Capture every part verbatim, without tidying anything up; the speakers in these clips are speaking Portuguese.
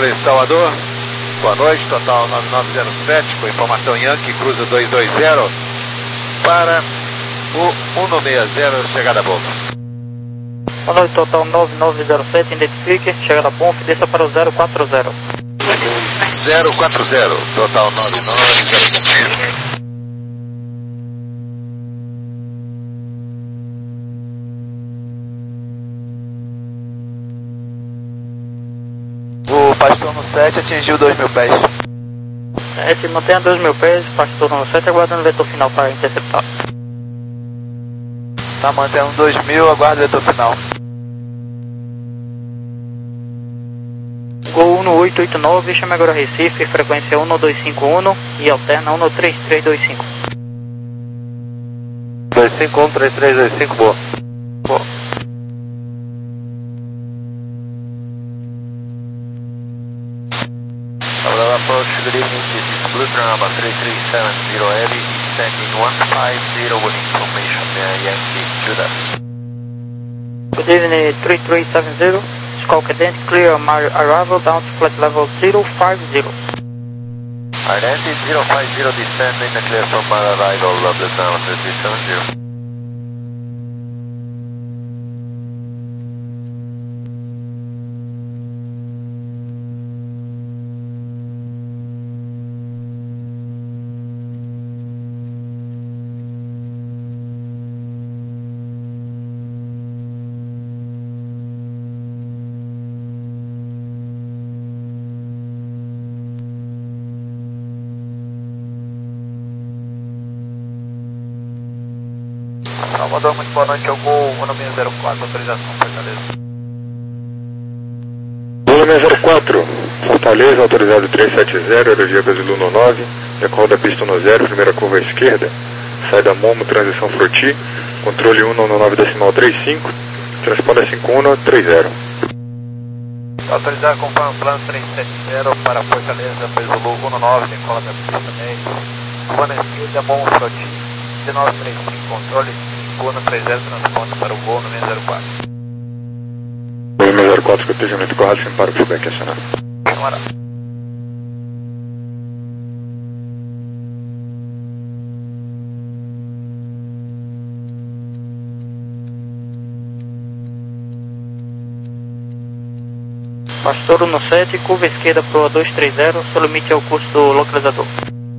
Torre Salvador. Boa noite, total nove nove zero sete, com informação Yankee, cruza dois dois zero para o cento e sessenta, chegada a Bonf. Boa noite, total nove nove zero sete, identifique, chegada a Bonf, desça para o zero quatro zero. zero quatro zero, total nove nove zero sete. O Pastor no sete atingiu dois mil pés. sete, mantenha dois mil pés, Pastor no sete, aguardando o vetor final para interceptar. Tá mantendo dois mil, aguarda o vetor final. Gol um oito oito nove, chame agora Recife, frequência um dois cinco um e alterna um três três dois cinco. dois cinco um, três três dois cinco, boa. Boa. Approach, good evening, this is Blue Drama three three seven zero heavy, standing one five zero with information uh, Yankee Judah. Good evening, three three seven zero, Skull Cadence, clear my arrival down to flight level zero five zero. Identity zero five zero, descending, clear for my arrival, Blue Drama three three seven zero. Salvador, muito boa noite, é o Gol um seis zero quatro, autorização Fortaleza. um seis zero quatro, Fortaleza, autorizado três sete zero, aerogia Brasil nove, decola da pista um zero, primeira curva à esquerda, sai da Momo, transição Froti, controle um nove decimal trinta e cinco, transponda cinco um três zero. Autorizado conforme o plano três sete zero para Fortaleza, Zulu um nove, decola da pista também, curva na esquerda, Momo Froti, dezenove trinta e cinco, controle cinco um três zero, transponda para o Gol um seis zero quatro. um seis zero quatro, cotejamento corrado, sem para o feedback acionado. Camarada. Pastor no sete, curva esquerda para o dois três zero, seu limite é o curso do localizador.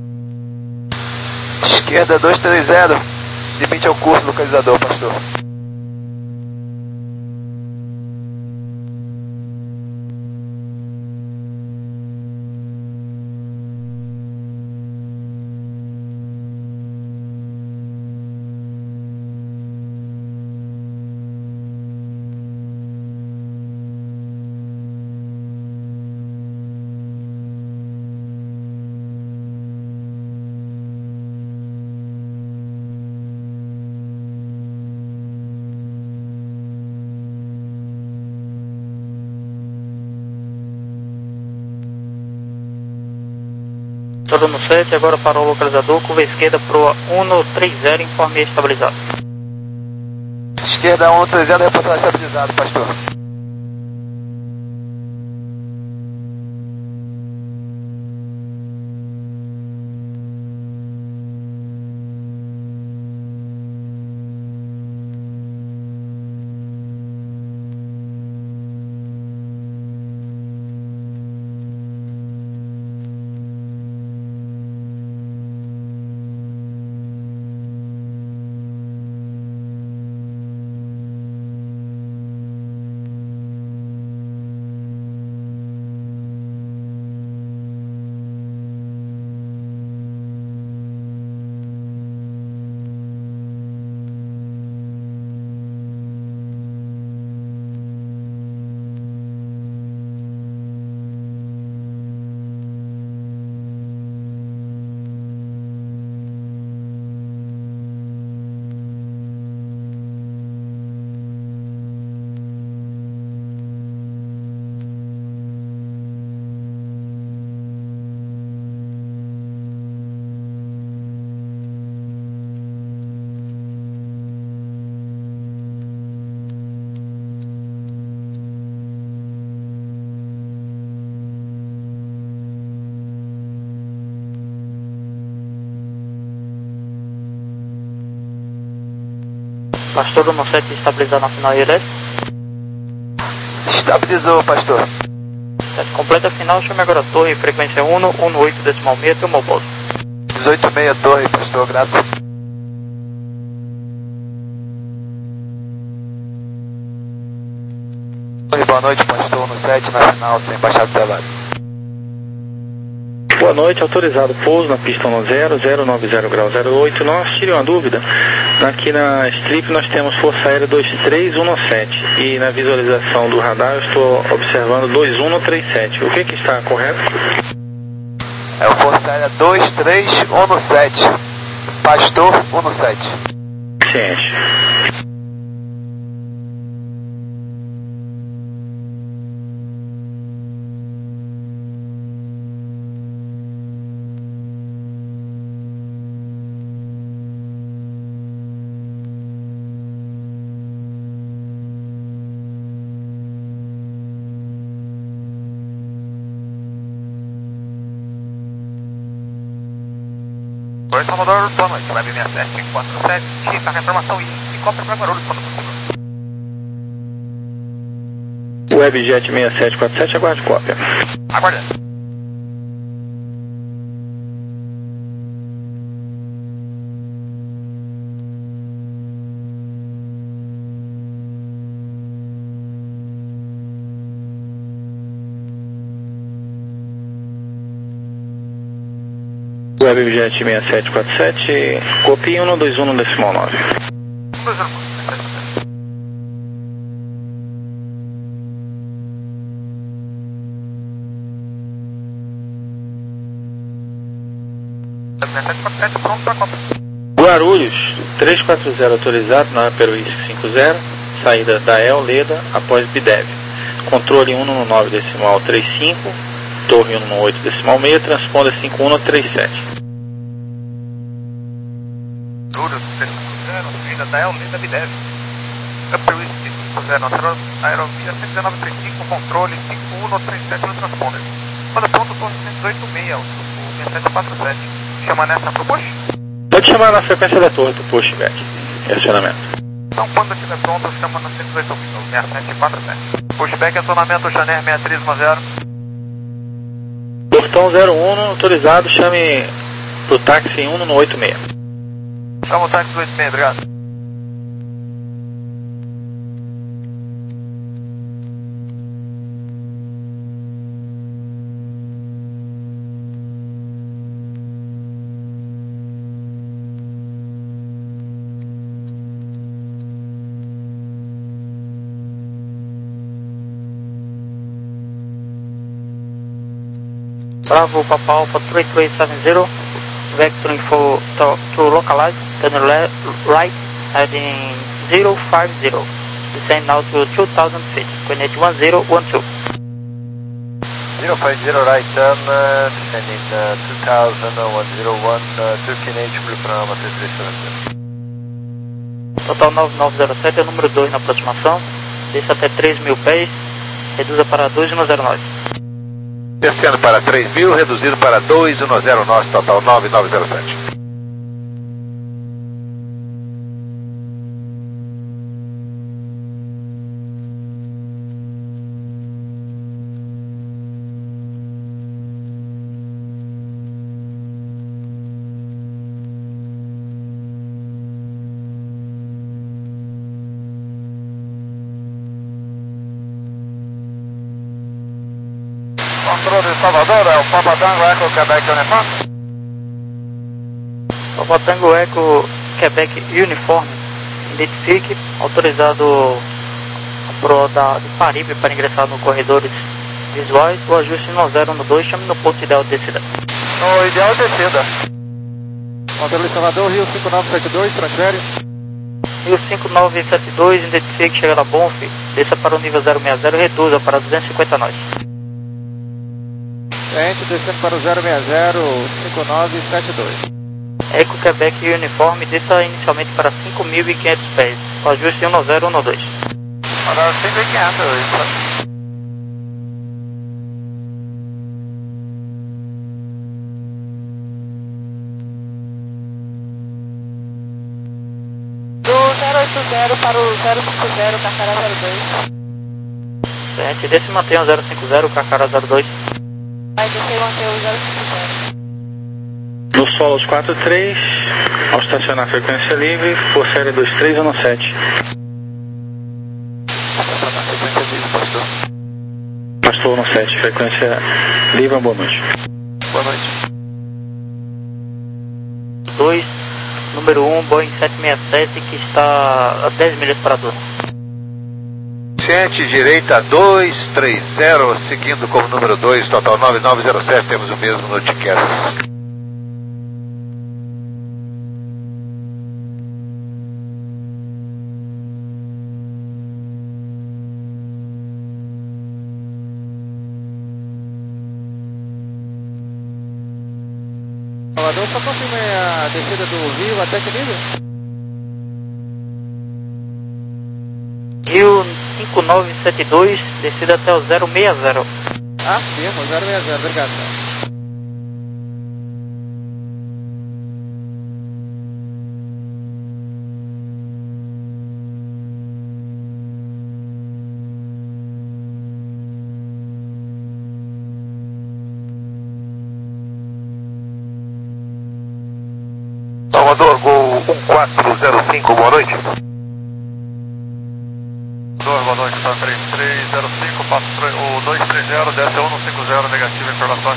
Esquerda dois três zero, limite ao curso localizador, Pastor. Pastor no sete, agora para o localizador, curva esquerda para o um três zero, informe estabilizado. Esquerda um três zero, reportagem estabilizado, Pastor. Pastor um sete estabilizado na final I L S. Estabilizou, Pastor. Teste completa final, chame agora a torre, frequência um, um oito decimal seis, teu mobile. dezoito meia torre, Pastor, grato. Boa noite, Pastor, no sete, na final, tem baixado o trabalho. Boa noite, autorizado pouso na pista um zero, zero nove zero grau zero oito. Nós tire uma dúvida. Aqui na strip nós temos Força Aérea dois três um sete e na visualização do radar eu estou observando dois um três sete. O que que está correto? É o Força Aérea dois três um sete. Pastor um sete. Ciente. Oi, Salvador, boa noite. Web sessenta e sete quatro sete, tá com a informação e helicóptero para Guarulhos quando possível. Webjet sessenta e sete quatro sete, aguarde cópia. Aguardando. Webjet sessenta e sete quatro sete, copia um dois um decimal nove. Guarulhos, três quatro zero autorizado na Peruísc cinco zero, saída da El Leda após Bidev. Controle um nove decimal trinta e cinco, torre um oito decimal seis, transponder cinco um três sete. Guarulhos, três quatro zero, saída da El Leda Bidev. Peruísc cinco zero, aerovia cento e dezenove trinta e cinco, controle cinco um três sete no transponder. Quando pronto, torre cento e dezoito seis, o sete sete quatro sete. Chama nessa pro push? Pode chamar na frequência da torre do pushback, acionamento. Então quando estiver pronto, chama no cento e dezoito mil, sete sete quatro sete. Pushback, acionamento Janer sessenta e três zero. Portão zero um, autorizado, chame pro táxi um no oito seis. Chama o táxi oito seis, obrigado. Bravo, Papa Alpha three three seven zero, vector info to, to localize, turn left, right, heading zero five zero, descend now to two thousand feet, coordinate one zero one two. zero five zero right turn, uh, descending uh, two thousand, one zero one, uh, Turkey Native, Blue Pranama três três sete zero. Total nove nove zero sete, é o número dois na aproximação, desça até três mil pés, reduza para dois um zero nove. Descendo para três mil, reduzido para dois um zero nove, total nove nove zero sete. Controle de Salvador, é o Papa Tango Eco Quebec Uniforme. Papa Tango Eco Quebec Uniforme, identifique, autorizado pro da, do Paribe para ingressar no corredores visuais, o ajuste no zero um dois, chame no ponto ideal de descida. No ideal descida. Controle Salvador, Rio cinco nove sete dois, transfere. Rio cinco nove sete dois, identifique, chega na Bonf, desça para o nível zero seis zero, reduza para duzentos e cinquenta nós. Cliente descendo para o zero seis zero, cinco nove sete dois. Eco Quebec Uniforme, desça inicialmente para cinco mil e quinhentos pés, o ajuste um zero um dois. Para cinco mil e quinhentos. zero para o zero cinco zero, Carcará zero dois. Certo, desse mantenha o zero cinco zero, Carcará zero dois. Vai descer e manter o zero cinco zero. No Solos quatro três, ao estacionar frequência livre, força aérea dois três um sete. Estacionar frequência livre, pastor. Pastor um sete, frequência livre, uma boa noite. Boa noite. dois, número um, Boeing sete seis sete, que está a dez milhas para a Duna. Ciente direita dois três zero, seguindo como número dois, total nove nove zero sete, temos o mesmo no Ticast. Salvador, só confirma aí a descida do Rio até que nível? Rio cinco nove sete dois, descida até o zero seis zero. Ah, firma, zero seis zero, obrigado. Salvador, Gol um quatro zero cinco, boa noite. Boa noite, tá três três zero cinco, passo o dois três zero, desce um cinco zero, negativo, informação.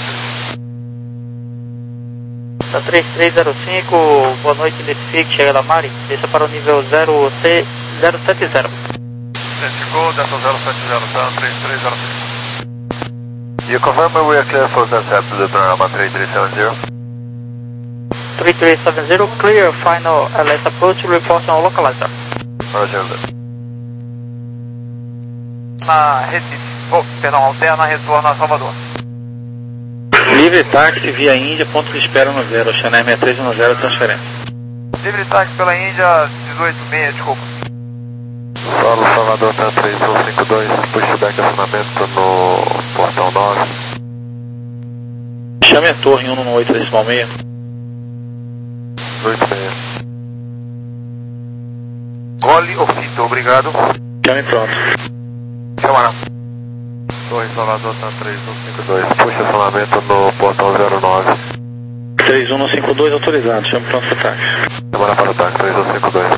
Tá três três zero cinco, boa noite, identifique, chega da Mari, desça para o nível zero C zero sete zero. Identificou, desce zero sete zero, tá três três zero cinco. You confirm we are clear for concept do programa três três sete zero? três três sete zero, clear, final L S approach, report on localizer. Roger. Na Recife, oh, perdão, alterna, retorno a Salvador. Livre táxi via Índia, ponto de espera no zero, Chanel seis três um zero, transferência. Livre táxi pela Índia, dezoito seis, desculpa. Solo Salvador, tá três um cinco dois, pushback acionamento no portão nove. Chame a torre um um oito decimal seis. oito seis. Gole ou fito, obrigado. Chame pronto. Chama. Torre Salvador, tá três um cinco dois, puxa acionamento no portão zero nove. três um cinco dois autorizado, chame pronto para o táxi. Demora para o táxi, três um cinco dois.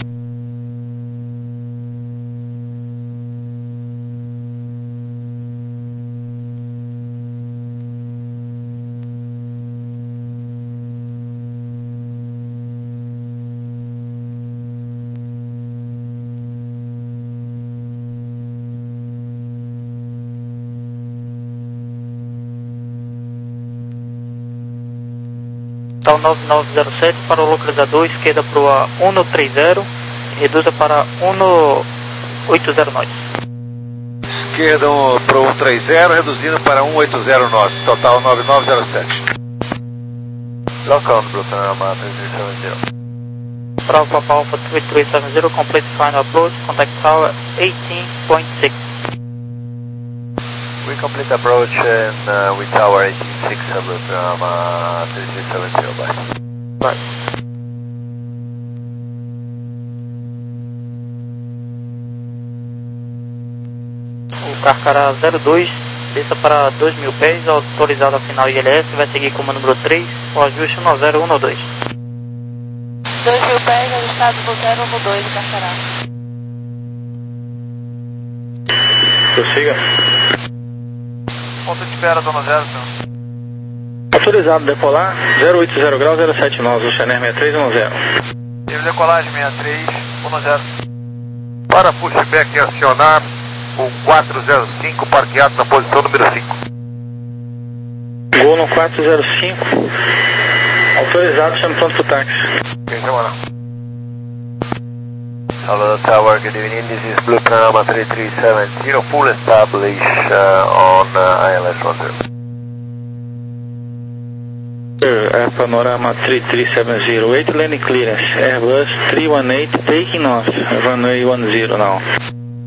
Tal nove nove zero sete para o localizador, esquerda para o um três zero, reduza para um oito zero nós. Esquerda para o um três zero, reduzindo para um oito zero nós, total nove nove zero sete. Local no programa três três sete zero. Bravo Papa Alpha três três sete zero, complete final approach, contact tower eighteen point six. We complete approach and uh, with tower eighteen point six sobre o programa três três sete zero, bye. Bye. O Carcará zero dois, desça para dois mil pés, autorizado a final I L S, vai seguir como número três, o ajuste um zero um dois. dois mil pés, ajustado no zero um dois, Carcará. Prossiga. Ponto de espera, dona zero, senhor. Autorizado decolar, zero oito zero grau, zero sete nós, o Chanel seis três um zero. Teve decolagem seis três um zero. Para pushback acionar o quatro zero cinco, parqueado na posição número cinco. Gol no quatro zero cinco. Autorizado, chame pronto pro táxi. Ok, chama não. Hello Tower, good evening, this is Blue Panorama three three seven zero, full establish uh, on uh, I L S one zero. Air Panorama three three seven zero, eight landing clearance, Airbus three one eight, taking off, runway one zero now.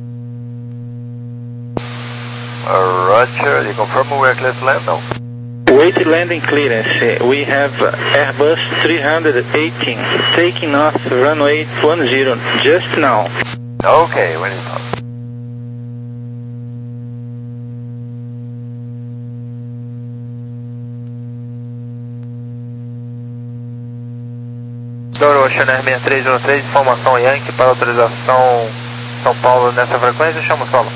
Uh, Roger, you confirm we are clear to land now? Weighted landing clearance. We have Airbus three eighteen taking off runway one zero just now. Okay, when it's up. Douro Ocean Air sessenta e três um três, informação Yankee para autorização São Paulo nessa frequência, chama o solo.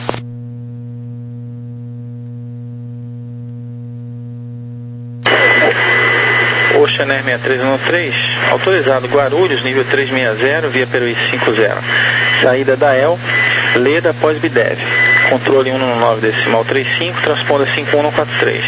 Ocean Air sessenta e três um três, autorizado Guarulhos, nível trezentos e sessenta, via Peruí cinquenta. Saída da E L, Leda após B D E V. Controle cento e nove decimal trinta e cinco, transponda cinco um um quatro três.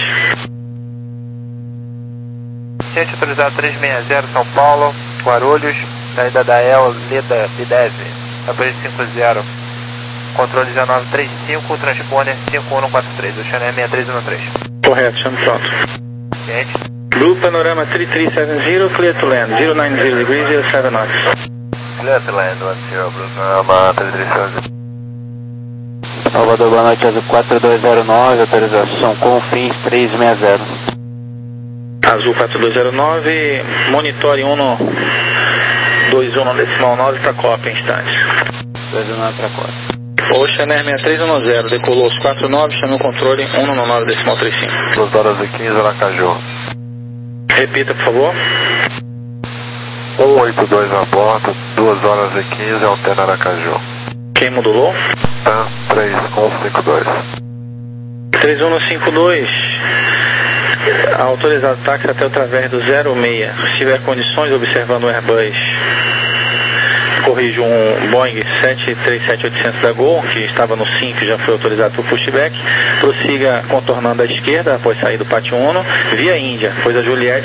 Ciente autorizado trezentos e sessenta, São Paulo, Guarulhos, saída da E L, Leda B D E V, Peruí cinquenta. Controle dezenove trinta e cinco, transponder cinco um um quatro três, Ocean Air sessenta e três um três. Correto, chamo pronto. Ciente. Blue Panorama three three seven zero, clear to land, zero nine zero degrees, zero seven knots. Clear to land, one zero, Blue Panorama three three seven zero. Salvador, boa noite, Azul quatro dois zero nove, autorização Confins trezentos e sessenta. Azul quatro dois zero nove, monitore um dois um decimal nove para cópia em instantes. dois um nove para cópia. Ocean Air sessenta e três um zero, decolou os quatro nove, chame o controle cento e nove decimal trinta e cinco. duas horas e quinze, Aracaju. Repita, por favor. um oito dois a bordo, duas horas e quinze, Altena Aracaju. Quem modulou? TAM três um cinco dois. três um cinco dois. Autorizado táxi até o través do zero seis. Se tiver condições, observando o Airbus, corrijo um Boeing sete três sete oitocentos da Gol, que estava no cinco e já foi autorizado por pushback. Prossiga contornando à esquerda, após sair do pátio Uno, via Índia, pois a Juliette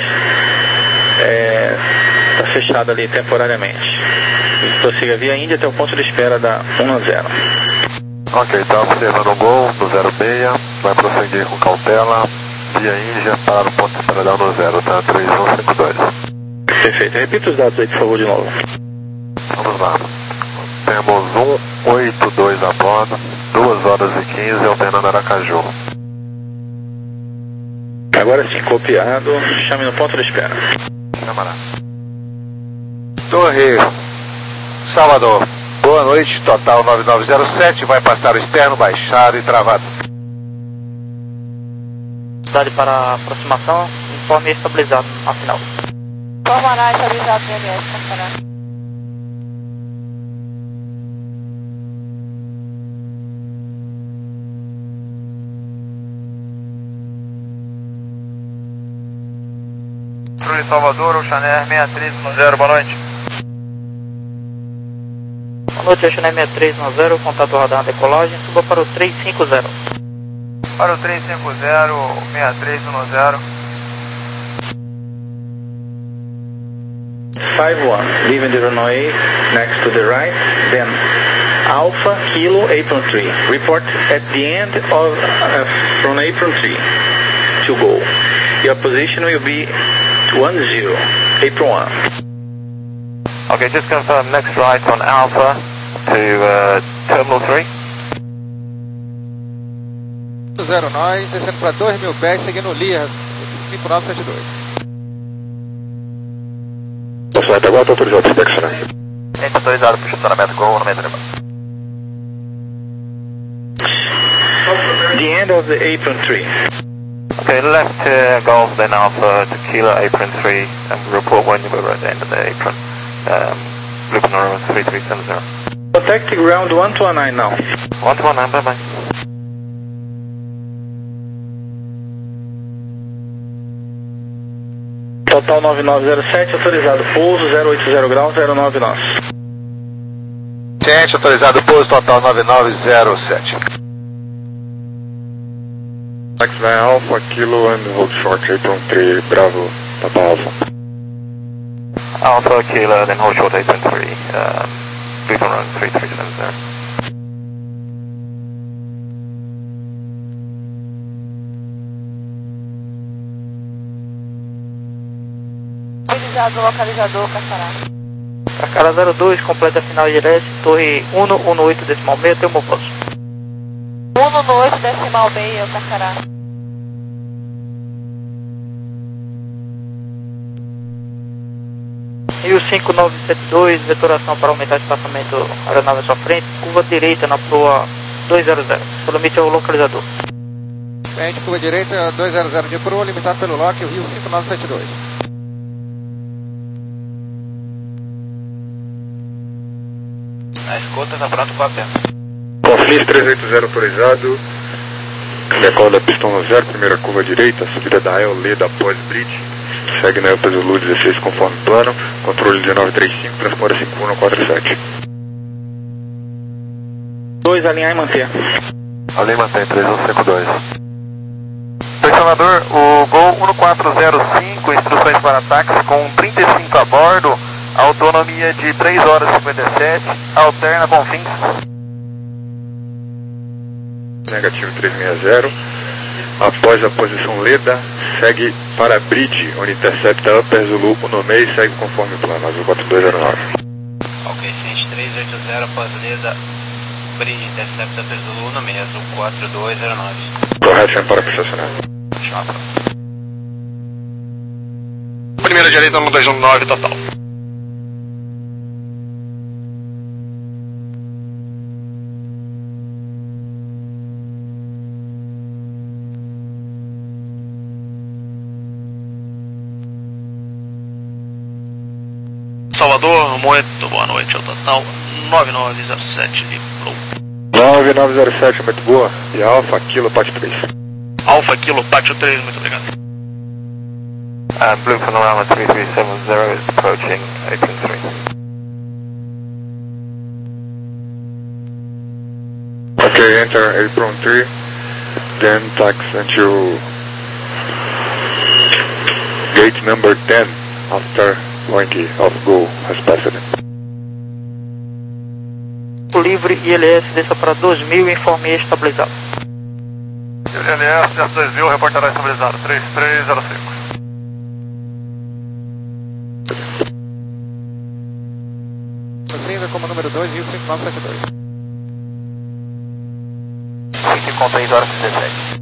está é, fechada ali temporariamente. Prossiga via Índia até o ponto de espera da um zero. Ok, está observando o Gol do zero seis, vai prosseguir com cautela, via Índia, para o ponto de espera da um zero, tá? três um cinco dois. Perfeito, repita os dados aí, por favor, de novo. Vamos lá. Temos um oito dois a bordo, duas horas e quinze, alternando Aracaju. Agora sim, copiado, chame no ponto de espera. Chamará. Torre Salvador, boa noite, total nove nove zero sete, vai passar o externo, baixado e travado. Cidade para aproximação, informe estabilizado na final. Formará estabilizado B M S, Cantará. Controle Salvador, Ocean Air sessenta e três um zero, boa noite. Boa noite, Ocean Air sessenta e três um zero, contato radar decolagem, suba para o trezentos e cinquenta. Para o trezentos e cinquenta, sessenta e três um zero. five one, leaving the runway next to the right, then Alpha Kilo Apron three. Report at the end of uh, from Apron three to go. Your position will be one zero, Apron one. Okay, just confirm next right on Alpha to uh, Terminal three. zero nove, descendo para dois mil pés, seguindo o Lear cinco nove sete dois. Flight agora autorizado, estacionar. Gente autorizado para estacionamento Gol no meio do The end of the Apron three. Okay, left uh, Golf, then Alpha to Kilo Apron three, and report when you were at the end of the apron. Um, Blue Panorama three three seven zero. Protect ground one two nine now. one two nine, bye bye. Total nove nove zero sete, autorizado pouso zero oito zero graus, zero nove nós. Ciente, autorizado pouso, total nove nove zero sete. Taxi Alpha, Kilo and hold short, Apron three, Bravo, Papa Alpha. Alpha Kilo, then hold short Apron three, um, Blue Panorama three three seven zero. Utilizado o localizador, Cantará. Carcara zero dois, completa a final direto, torre cento e dezenove decimal seis, tem um posto. um no oito decimal meio, Cantará. Rio cinco nove sete dois, vetoração para aumentar espaçamento aeronave à sua frente, curva direita na proa duzentos, pelo limite ao localizador. Frente, curva direita, duzentos de proa, limitado pelo lock, Rio cinco nove sete dois. Na escuta, está pronto com a pena. Confins trezentos e oitenta autorizado, decola pistão no zero, primeira curva direita, subida da El Leda após bridge, segue na Elpa Zulu dezesseis conforme plano, controle dezenove trinta e cinco, transporte cinco um um quatro sete. dois, alinhar e manter. Alinhar e manter, três um cinco dois. Pressionador, o Gol um quatro zero cinco, instruções para táxi com trinta e cinco a bordo, autonomia de três horas e cinquenta e sete, alterna com fins. Negativo trezentos e sessenta, após a posição Leda, segue para bridge, onde intercepta Upper Zulu um seis, segue conforme plano, azul quatro dois zero nove. Ok, ciente três oito zero, após Leda, bridge, intercepta Upper Zulu um seis, azul quatro dois zero nove. Correto, sempre para estacionar. Primeira direita no dois um nove total. Salvador, muito boa noite ao total, nove nove zero sete de Pro. nove nove zero sete, muito boa, e Alfa, Kilo, Pátio três. Alfa, Kilo, Pátio três, muito obrigado. Uh, Blue Panorama three three seven zero is approaching Apron three. Okay, enter Apron three, then taxi into gate number ten after Monkey of Go has passed. Livre I L S, desça para dois mil, informe estabilizado. I L S, desce dois mil, reportará estabilizado, três três zero cinco. Cinza como número dois, Rio cinco nove sete dois. cinco com três horas e dezessete.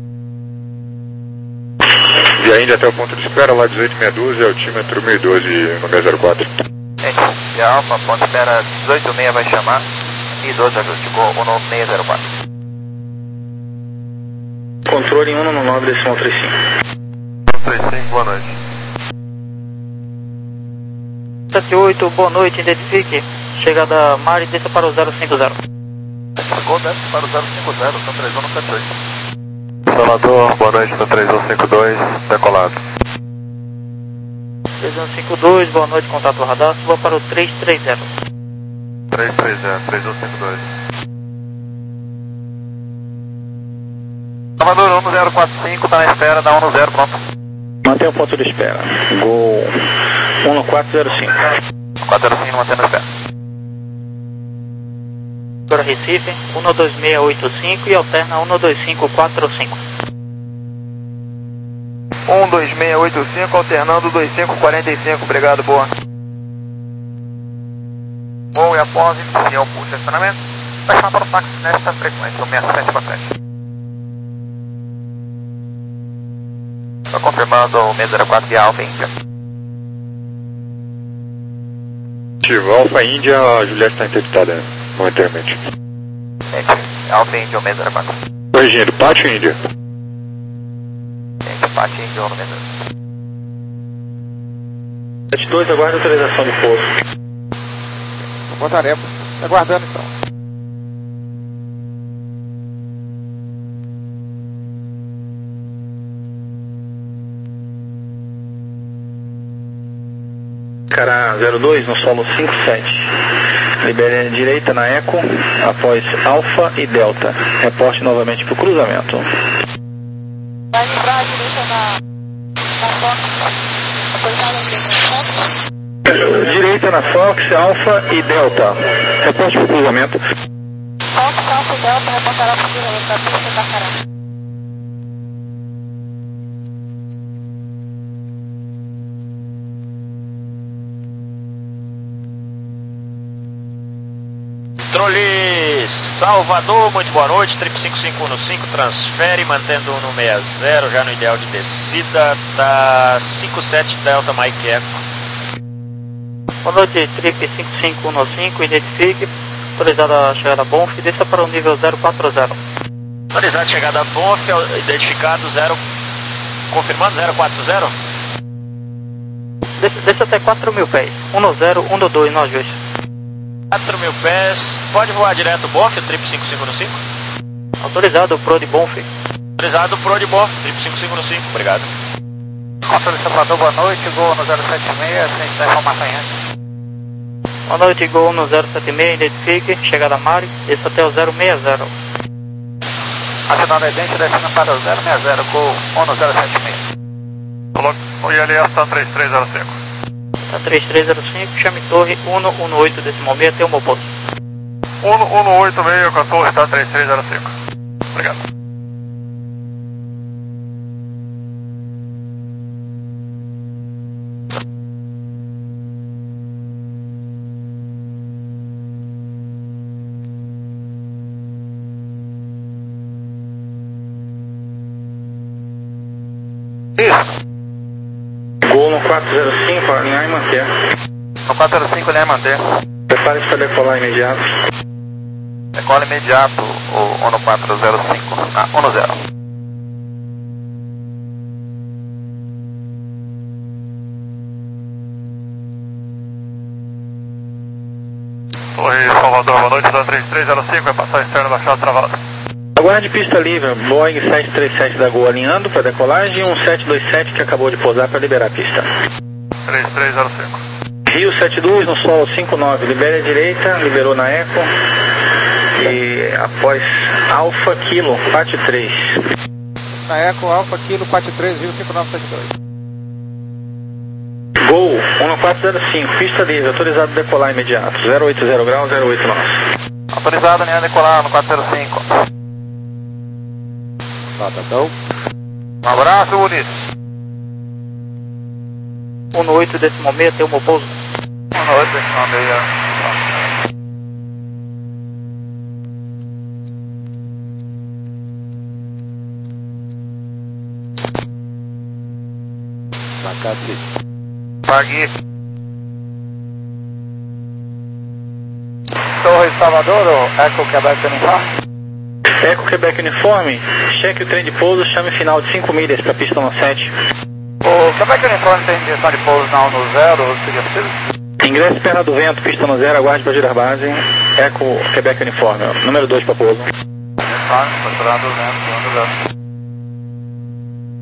Via Índia até o ponto de espera, lá dezoito sessenta e dois, altímetro mil e doze, número zero quatro. Gente, Via Alfa, ponto de espera dezoito sessenta vai chamar, mil e doze ajuste, Gol um seis zero quatro. Controle um nove nove, decimal trinta e cinco. trinta e cinco, boa noite. sete oito, boa noite, identifique. Chegada Mari, desça para o zero cinco zero. Gol desce para o zero cinco zero, são três um sete oito. Salvador, boa noite, são três um cinco dois, decolado. três um cinco dois, boa noite, contato radar, suba para o três três zero. três três zero, três um cinco dois. Salvador, um zero quatro cinco, está na espera, dá um zero, pronto. Mantém o ponto de espera. Gol um quatro zero cinco. quatro zero cinco, mantendo a espera. Agora Recife, um dois seis oito cinco e alterna um dois cinco quatro cinco. um dois seis oito cinco, alternando dois cinco quatro cinco, obrigado, boa. Bom, e após iniciar o posicionamento, vai chamar para o táxi nesta frequência, o sessenta e sete para sete. Estou confirmando o seis zero quatro de Alfa Índia. Ativo, Alfa Índia, a Juliette está interditada momentaneamente. Gente, Alfa Índia, o seis zero quatro. Corrigindo, Pátio Índia. Gente, Pátio Índia, o seis zero quatro. sete dois, aguarda a autorização de pouso. Voltaremos. Aguardando então. Cara zero dois, no solo cinco sete. Libere direita na Eco, após Alfa e Delta. Reporte novamente para o cruzamento. Vai livrar a direita na, na Fox. Autorizada a direita na Fox. Direita na Fox, Alfa e Delta. Reporte para o cruzamento. Fox, Alfa e Delta reportará para o cruzamento da pista de Carcará. Controle Salvador, muito boa noite, triplo cinco cinco um cinco, transfere, mantendo no sessenta, já no ideal de descida, tá cinco sete Delta Mike Echo. Boa noite, Trip cinco cinco um cinco, identifique, autorizada a chegada Bonf, desça para o nível zero quatro zero. Autorizado chegada Bonf, identificado zero, confirmando zero quatro zero. Desça, desça até quatro mil pés, um zero um dois no ajuste. quatro mil pés, pode voar direto Bonf, Trip cinco cinco um cinco? Autorizado Pro de Bonf. Autorizado Pro de Bonf, Trip cinco cinco um cinco, obrigado. Controle Salvador, boa noite, Gol no zero sete seis, sem dar informação antes. Boa noite, Gol no zero sete seis, identifique, chegada Mari, desça até o zero seis zero. Afinal da idência, descendo para o zero seis zero, Gol no zero sete seis. O I L S está três três zero cinco. Está três três zero cinco, chame torre um um oito decimal meio até o meu posto. um um oito seis com a torre está três três zero cinco. Obrigado. Gol no quatro zero cinco, alinhar e manter. No quatro zero cinco, alinhar e manter. Prepare-se para decolar imediato. Decola imediato, o ONU quatro zero cinco, ah, um zero. Torre Salvador, boa noite, da três três zero cinco, vai passar externo baixado travado. Aguarde pista livre, Boeing sete três sete da Gol alinhando para decolagem e um sete dois sete que acabou de pousar para liberar a pista. três três zero cinco. Rio setenta e dois no solo cinco nove, libere a direita, liberou na Eco e após Alfa Kilo, Pate três. Na Eco, Alfa Kilo, Pate três, Rio cinco nove sete dois. Gol um quatro zero cinco, pista livre, autorizado a decolar imediato, zero oito zero grau, zero oito nove. Autorizado a decolar no quatro zero cinco. Batadão. Um abraço, Ulisses. um oito decimal meio até o meu pouso. um oito decimal meio. Bacate. Pague. Torre Salvador, Eco Quebec Uniforme. Eco Quebec Uniforme, cheque o trem de pouso, chame final de cinco milhas para a pista no sete. O Quebec Uniforme tem direção de pouso na um zero, seria possível? Ingresso perna do vento, pista no zero, aguarde para girar base. Eco Quebec Uniforme, número dois para pouso. Uniforme, perna do vento, um zero.